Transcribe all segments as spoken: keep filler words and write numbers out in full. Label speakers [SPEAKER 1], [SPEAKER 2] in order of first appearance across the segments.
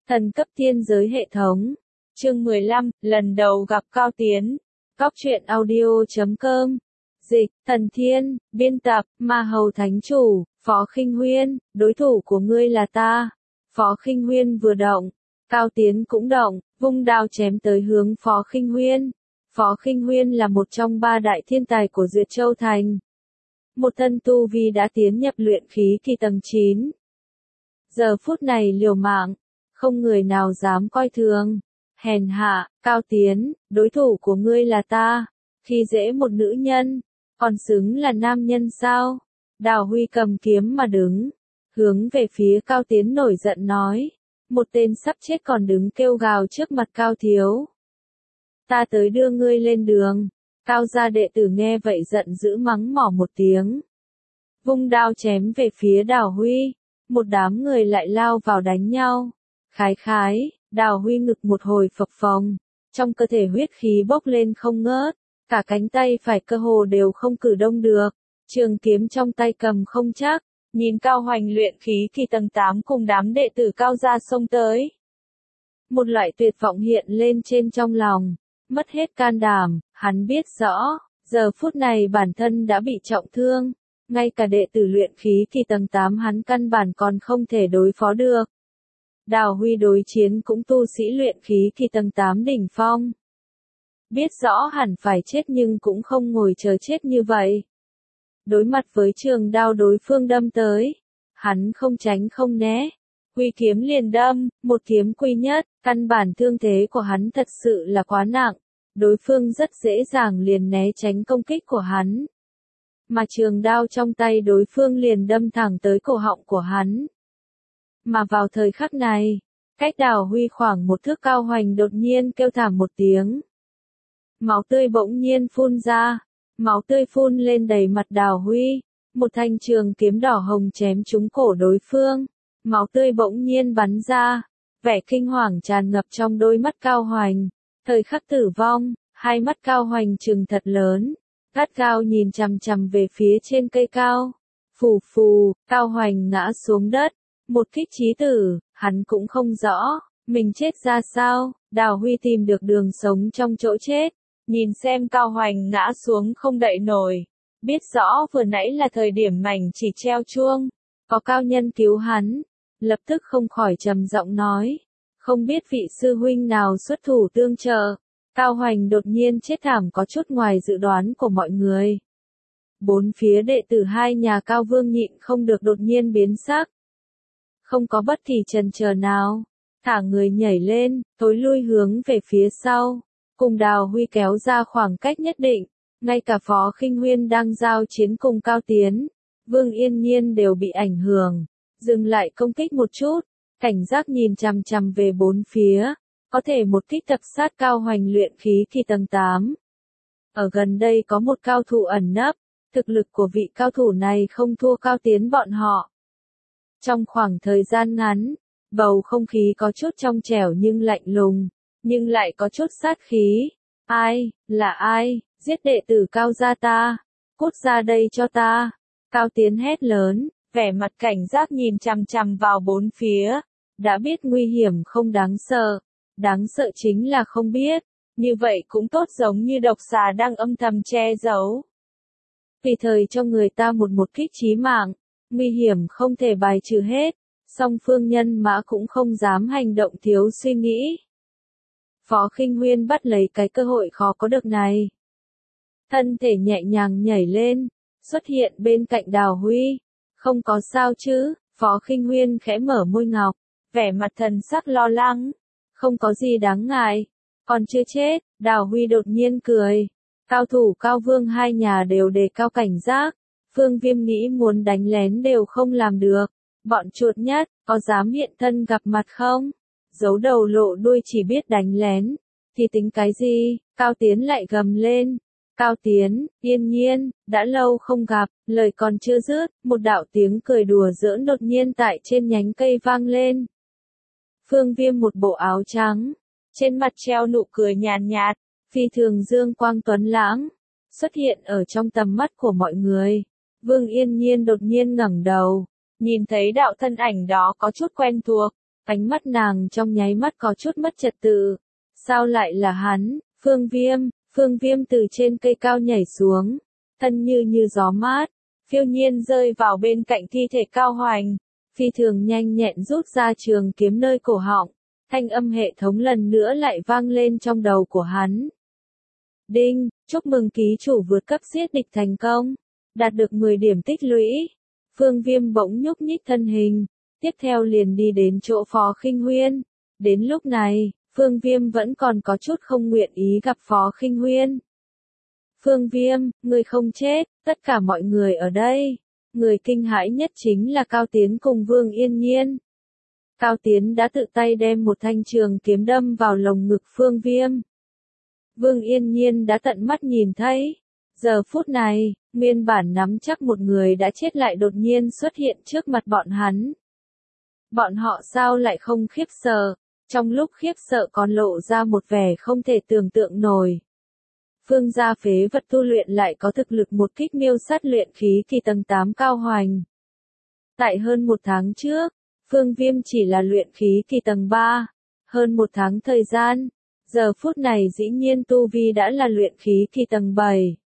[SPEAKER 1] Thần cấp thiên giới hệ thống. Chương mười lăm, lần đầu gặp Cao Tiến. Góc truyện audio chấm com. Dịch, Thần Thiên, biên tập, Ma Hầu Thánh Chủ, Phó Khinh Huyên, đối thủ của ngươi là ta. Phó Khinh Huyên vừa động, Cao Tiến cũng động, vung đao chém tới hướng Phó Khinh Huyên. Phó Khinh Huyên là một trong ba đại thiên tài của Duyệt Châu Thành. Một thân tu vi đã tiến nhập luyện khí kỳ tầng chín. Giờ phút này liều mạng, không người nào dám coi thường. Hèn hạ, Cao Tiến, đối thủ của ngươi là ta. Khi dễ một nữ nhân, còn xứng là nam nhân sao? Đào Huy cầm kiếm mà đứng, hướng về phía Cao Tiến nổi giận nói. Một tên sắp chết còn đứng kêu gào trước mặt Cao Thiếu. Ta tới đưa ngươi lên đường. Cao gia đệ tử nghe vậy giận dữ mắng mỏ một tiếng. Vung đao chém về phía Đào Huy. Một đám người lại lao vào đánh nhau. Khái khái, Đào Huy ngực một hồi phập phồng. Trong cơ thể huyết khí bốc lên không ngớt. Cả cánh tay phải cơ hồ đều không cử động được. Trường kiếm trong tay cầm không chắc. Nhìn Cao Hoành luyện khí kỳ tầng tám cùng đám đệ tử Cao gia xông tới. Một loại tuyệt vọng hiện lên trên trong lòng. Mất hết can đảm, hắn biết rõ, giờ phút này bản thân đã bị trọng thương. Ngay cả đệ tử luyện khí kỳ tầng tám hắn căn bản còn không thể đối phó được. Đào Huy đối chiến cũng tu sĩ luyện khí kỳ tầng tám đỉnh phong. Biết rõ hẳn phải chết nhưng cũng không ngồi chờ chết như vậy. Đối mặt với trường đao đối phương đâm tới, hắn không tránh không né. Huy kiếm liền đâm, một kiếm quy nhất, căn bản thương thế của hắn thật sự là quá nặng. Đối phương rất dễ dàng liền né tránh công kích của hắn. Mà trường đao trong tay đối phương liền đâm thẳng tới cổ họng của hắn. Mà vào thời khắc này, cách Đào Huy khoảng một thước Cao Hoành đột nhiên kêu thảm một tiếng. Máu tươi bỗng nhiên phun ra, máu tươi phun lên đầy mặt Đào Huy. Một thanh trường kiếm đỏ hồng chém trúng cổ đối phương. Máu tươi bỗng nhiên bắn ra, vẻ kinh hoàng tràn ngập trong đôi mắt Cao Hoành. Thời khắc tử vong, hai mắt Cao Hoành trừng thật lớn, gắt gao nhìn chằm chằm về phía trên cây cao. Phù phù, Cao Hoành ngã xuống đất, một kích chí tử, hắn cũng không rõ, mình chết ra sao. Đào Huy tìm được đường sống trong chỗ chết, nhìn xem Cao Hoành ngã xuống không đậy nổi, biết rõ vừa nãy là thời điểm mảnh chỉ treo chuông, có cao nhân cứu hắn, lập tức không khỏi trầm giọng nói. Không biết vị sư huynh nào xuất thủ tương trợ. Cao Hoành đột nhiên chết thảm có chút ngoài dự đoán của mọi người. Bốn phía đệ tử hai nhà Cao Vương nhịn không được đột nhiên biến sắc. Không có bất kỳ chần chờ nào. Thả người nhảy lên, tối lui hướng về phía sau. Cùng Đào Huy kéo ra khoảng cách nhất định. Ngay cả Phó Khinh Huyên đang giao chiến cùng Cao Tiến. Vương Yên Nhiên đều bị ảnh hưởng. Dừng lại công kích một chút. Cảnh giác nhìn chằm chằm về bốn phía, có thể một kích tập sát Cao Hoành luyện khí kỳ tầng tám. Ở gần đây có một cao thủ ẩn nấp, thực lực của vị cao thủ này không thua Cao Tiến bọn họ. Trong khoảng thời gian ngắn, bầu không khí có chút trong trẻo nhưng lạnh lùng, nhưng lại có chút sát khí. Ai, là ai, giết đệ tử Cao gia ta, cút ra đây cho ta. Cao Tiến hét lớn. Vẻ mặt cảnh giác nhìn chằm chằm vào bốn phía, đã biết nguy hiểm không đáng sợ, đáng sợ chính là không biết, như vậy cũng tốt giống như độc xà đang âm thầm che giấu. Tùy thời cho người ta một một kích chí mạng, nguy hiểm không thể bài trừ hết, song phương nhân mã cũng không dám hành động thiếu suy nghĩ. Phó Khinh Huyên bắt lấy cái cơ hội khó có được này. Thân thể nhẹ nhàng nhảy lên, xuất hiện bên cạnh Đào Huy. Không có sao chứ, Phó Khinh Huyên khẽ mở môi ngọc, vẻ mặt thần sắc lo lắng. Không có gì đáng ngại, còn chưa chết. Đào Huy đột nhiên cười. Cao thủ Cao Vương hai nhà đều đề cao cảnh giác. Phương Viêm nghĩ muốn đánh lén đều không làm được. Bọn chuột nhất, có dám hiện thân gặp mặt không? Giấu đầu lộ đuôi chỉ biết đánh lén. Thì tính cái gì? Cao Tiến lại gầm lên. Cao Tiến, Yên Nhiên, đã lâu không gặp, lời còn chưa dứt, một đạo tiếng cười đùa giỡn đột nhiên tại trên nhánh cây vang lên. Phương Viêm một bộ áo trắng, trên mặt treo nụ cười nhàn nhạt, phi thường dương quang tuấn lãng, xuất hiện ở trong tầm mắt của mọi người. Vương Yên Nhiên đột nhiên ngẩng đầu, nhìn thấy đạo thân ảnh đó có chút quen thuộc, Ánh mắt nàng trong nháy mắt có chút mất trật tự. Sao lại là hắn? Phương Viêm, Phương Viêm từ trên cây cao nhảy xuống, thân như như gió mát, phiêu nhiên rơi vào bên cạnh thi thể Cao Hoành, phi thường nhanh nhẹn rút ra trường kiếm nơi cổ họng, thanh âm hệ thống lần nữa lại vang lên trong đầu của hắn. Đinh, chúc mừng ký chủ vượt cấp giết địch thành công, đạt được mười điểm tích lũy. Phương Viêm bỗng nhúc nhích thân hình, tiếp theo liền đi đến chỗ Phó Khinh Huyên. Đến lúc này, Phương Viêm vẫn còn có chút không nguyện ý gặp Phó Khinh Huyên. Phương Viêm, người không chết, tất cả mọi người ở đây. Người kinh hãi nhất chính là Cao Tiến cùng Vương Yên Nhiên. Cao Tiến đã tự tay đem một thanh trường kiếm đâm vào lồng ngực Phương Viêm. Vương Yên Nhiên đã tận mắt nhìn thấy. Giờ phút này, nguyên bản nắm chắc một người đã chết lại đột nhiên xuất hiện trước mặt bọn hắn. Bọn họ sao lại không khiếp sợ, trong lúc khiếp sợ còn lộ ra một vẻ không thể tưởng tượng nổi. Phương gia phế vật tu luyện lại có thực lực một kích miêu sát luyện khí kỳ tầng tám Cao Hoành. Tại hơn một tháng trước, Phương Viêm chỉ là luyện khí kỳ tầng ba, hơn một tháng thời gian, giờ phút này dĩ nhiên tu vi đã là luyện khí kỳ tầng bảy.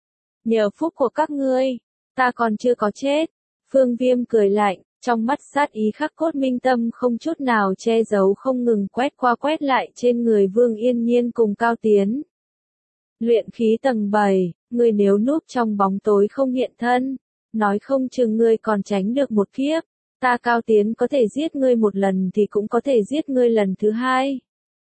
[SPEAKER 1] Nhờ phúc của các ngươi, ta còn chưa có chết. Phương Viêm cười lạnh, trong mắt sát ý khắc cốt minh tâm không chút nào che giấu không ngừng quét qua quét lại trên người Vương Yên Nhiên cùng Cao Tiến. Luyện khí tầng bảy, ngươi nếu núp trong bóng tối không hiện thân, nói không chừng ngươi còn tránh được một kiếp, ta Cao Tiến có thể giết ngươi một lần thì cũng có thể giết ngươi lần thứ hai.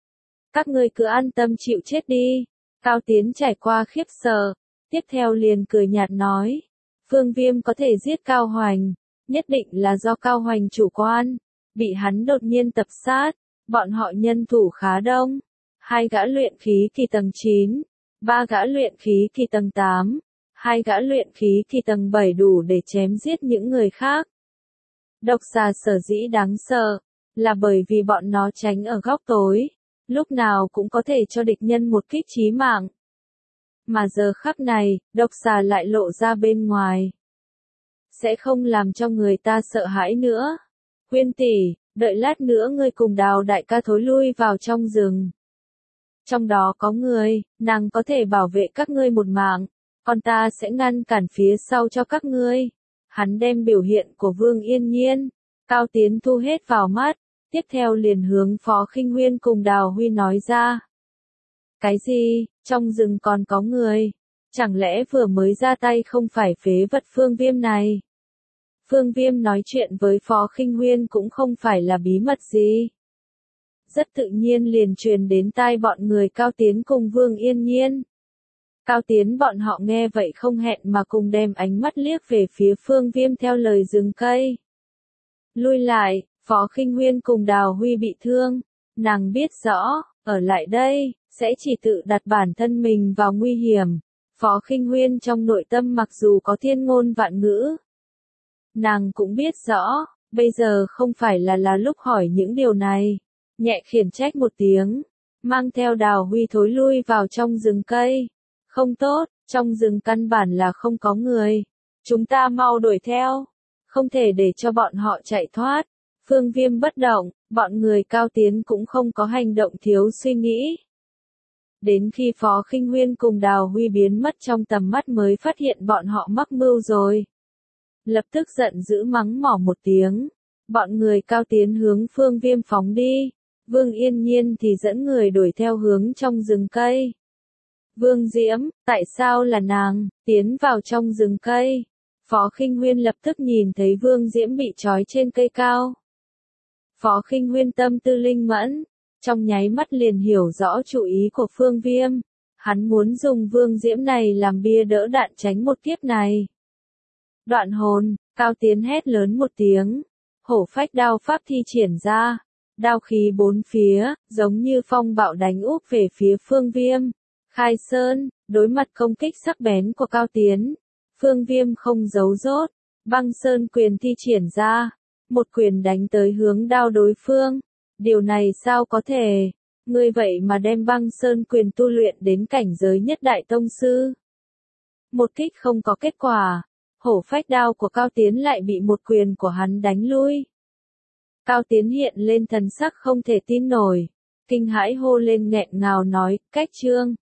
[SPEAKER 1] Các ngươi cứ an tâm chịu chết đi. Cao Tiến trải qua khiếp sợ, tiếp theo liền cười nhạt nói, Phương Viêm có thể giết Cao Hoành, nhất định là do Cao Hoành chủ quan, bị hắn đột nhiên tập sát, bọn họ nhân thủ khá đông, hai gã luyện khí kỳ tầng chín, ba gã luyện khí kỳ tầng tám, hai gã luyện khí kỳ tầng bảy đủ để chém giết những người khác. Độc xà sở dĩ đáng sợ, là bởi vì bọn nó tránh ở góc tối, lúc nào cũng có thể cho địch nhân một kích chí mạng. Mà giờ khắc này, độc xà lại lộ ra bên ngoài. Sẽ không làm cho người ta sợ hãi nữa. Huyên tỷ, đợi lát nữa ngươi cùng Đào đại ca thối lui vào trong rừng. Trong đó có người, nàng có thể bảo vệ các ngươi một mạng, còn ta sẽ ngăn cản phía sau cho các ngươi. Hắn đem biểu hiện của Vương Yên Nhiên, Cao Tiến thu hết vào mắt, tiếp theo liền hướng Phó Khinh Huyên cùng Đào Huy nói ra. Cái gì, trong rừng còn có người, chẳng lẽ vừa mới ra tay không phải phế vật Phương Viêm này? Phương Viêm nói chuyện với Phó Khinh Huyên cũng không phải là bí mật gì. Rất tự nhiên liền truyền đến tai bọn người Cao Tiến cùng Vương Yên Nhiên. Cao Tiến bọn họ nghe vậy không hẹn mà cùng đem ánh mắt liếc về phía Phương Viêm theo lời rừng cây. Lui lại, Phó Khinh Huyên cùng Đào Huy bị thương, nàng biết rõ, ở lại đây, sẽ chỉ tự đặt bản thân mình vào nguy hiểm. Phó Khinh Huyên trong nội tâm mặc dù có thiên ngôn vạn ngữ, nàng cũng biết rõ, bây giờ không phải là là lúc hỏi những điều này. Nhẹ khiển trách một tiếng, mang theo Đào Huy thối lui vào trong rừng cây. Không tốt, trong rừng căn bản là không có người. Chúng ta mau đuổi theo, không thể để cho bọn họ chạy thoát. Phương Viêm bất động, bọn người Cao Tiến cũng không có hành động thiếu suy nghĩ. Đến khi Phó Khinh Huyên cùng Đào Huy biến mất trong tầm mắt mới phát hiện bọn họ mắc mưu rồi. Lập tức giận dữ mắng mỏ một tiếng. Bọn người Cao Tiến hướng Phương Viêm phóng đi. Vương Yên Nhiên thì dẫn người đuổi theo hướng trong rừng cây. Vương Diễm, tại sao là nàng, tiến vào trong rừng cây? Phó Khinh Huyên lập tức nhìn thấy Vương Diễm bị trói trên cây cao. Phó Khinh Huyên tâm tư linh mẫn, trong nháy mắt liền hiểu rõ chủ ý của Phương Viêm. Hắn muốn dùng Vương Diễm này làm bia đỡ đạn tránh một kiếp này. Đoạn hồn, Cao Tiến hét lớn một tiếng. Hổ phách đao pháp thi triển ra. Đao khí bốn phía, giống như phong bạo đánh úp về phía Phương Viêm. Khai Sơn, đối mặt công kích sắc bén của Cao Tiến. Phương Viêm không giấu rốt. Băng Sơn quyền thi triển ra. Một quyền đánh tới hướng đao đối phương. Điều này sao có thể? Ngươi vậy mà đem Băng Sơn quyền tu luyện đến cảnh giới nhất đại tông sư. Một kích không có kết quả. Hổ phách đao của Cao Tiến lại bị một quyền của hắn đánh lui. Cao Tiến hiện lên thần sắc không thể tin nổi. Kinh hãi hô lên nghẹn ngào nói, cách trương.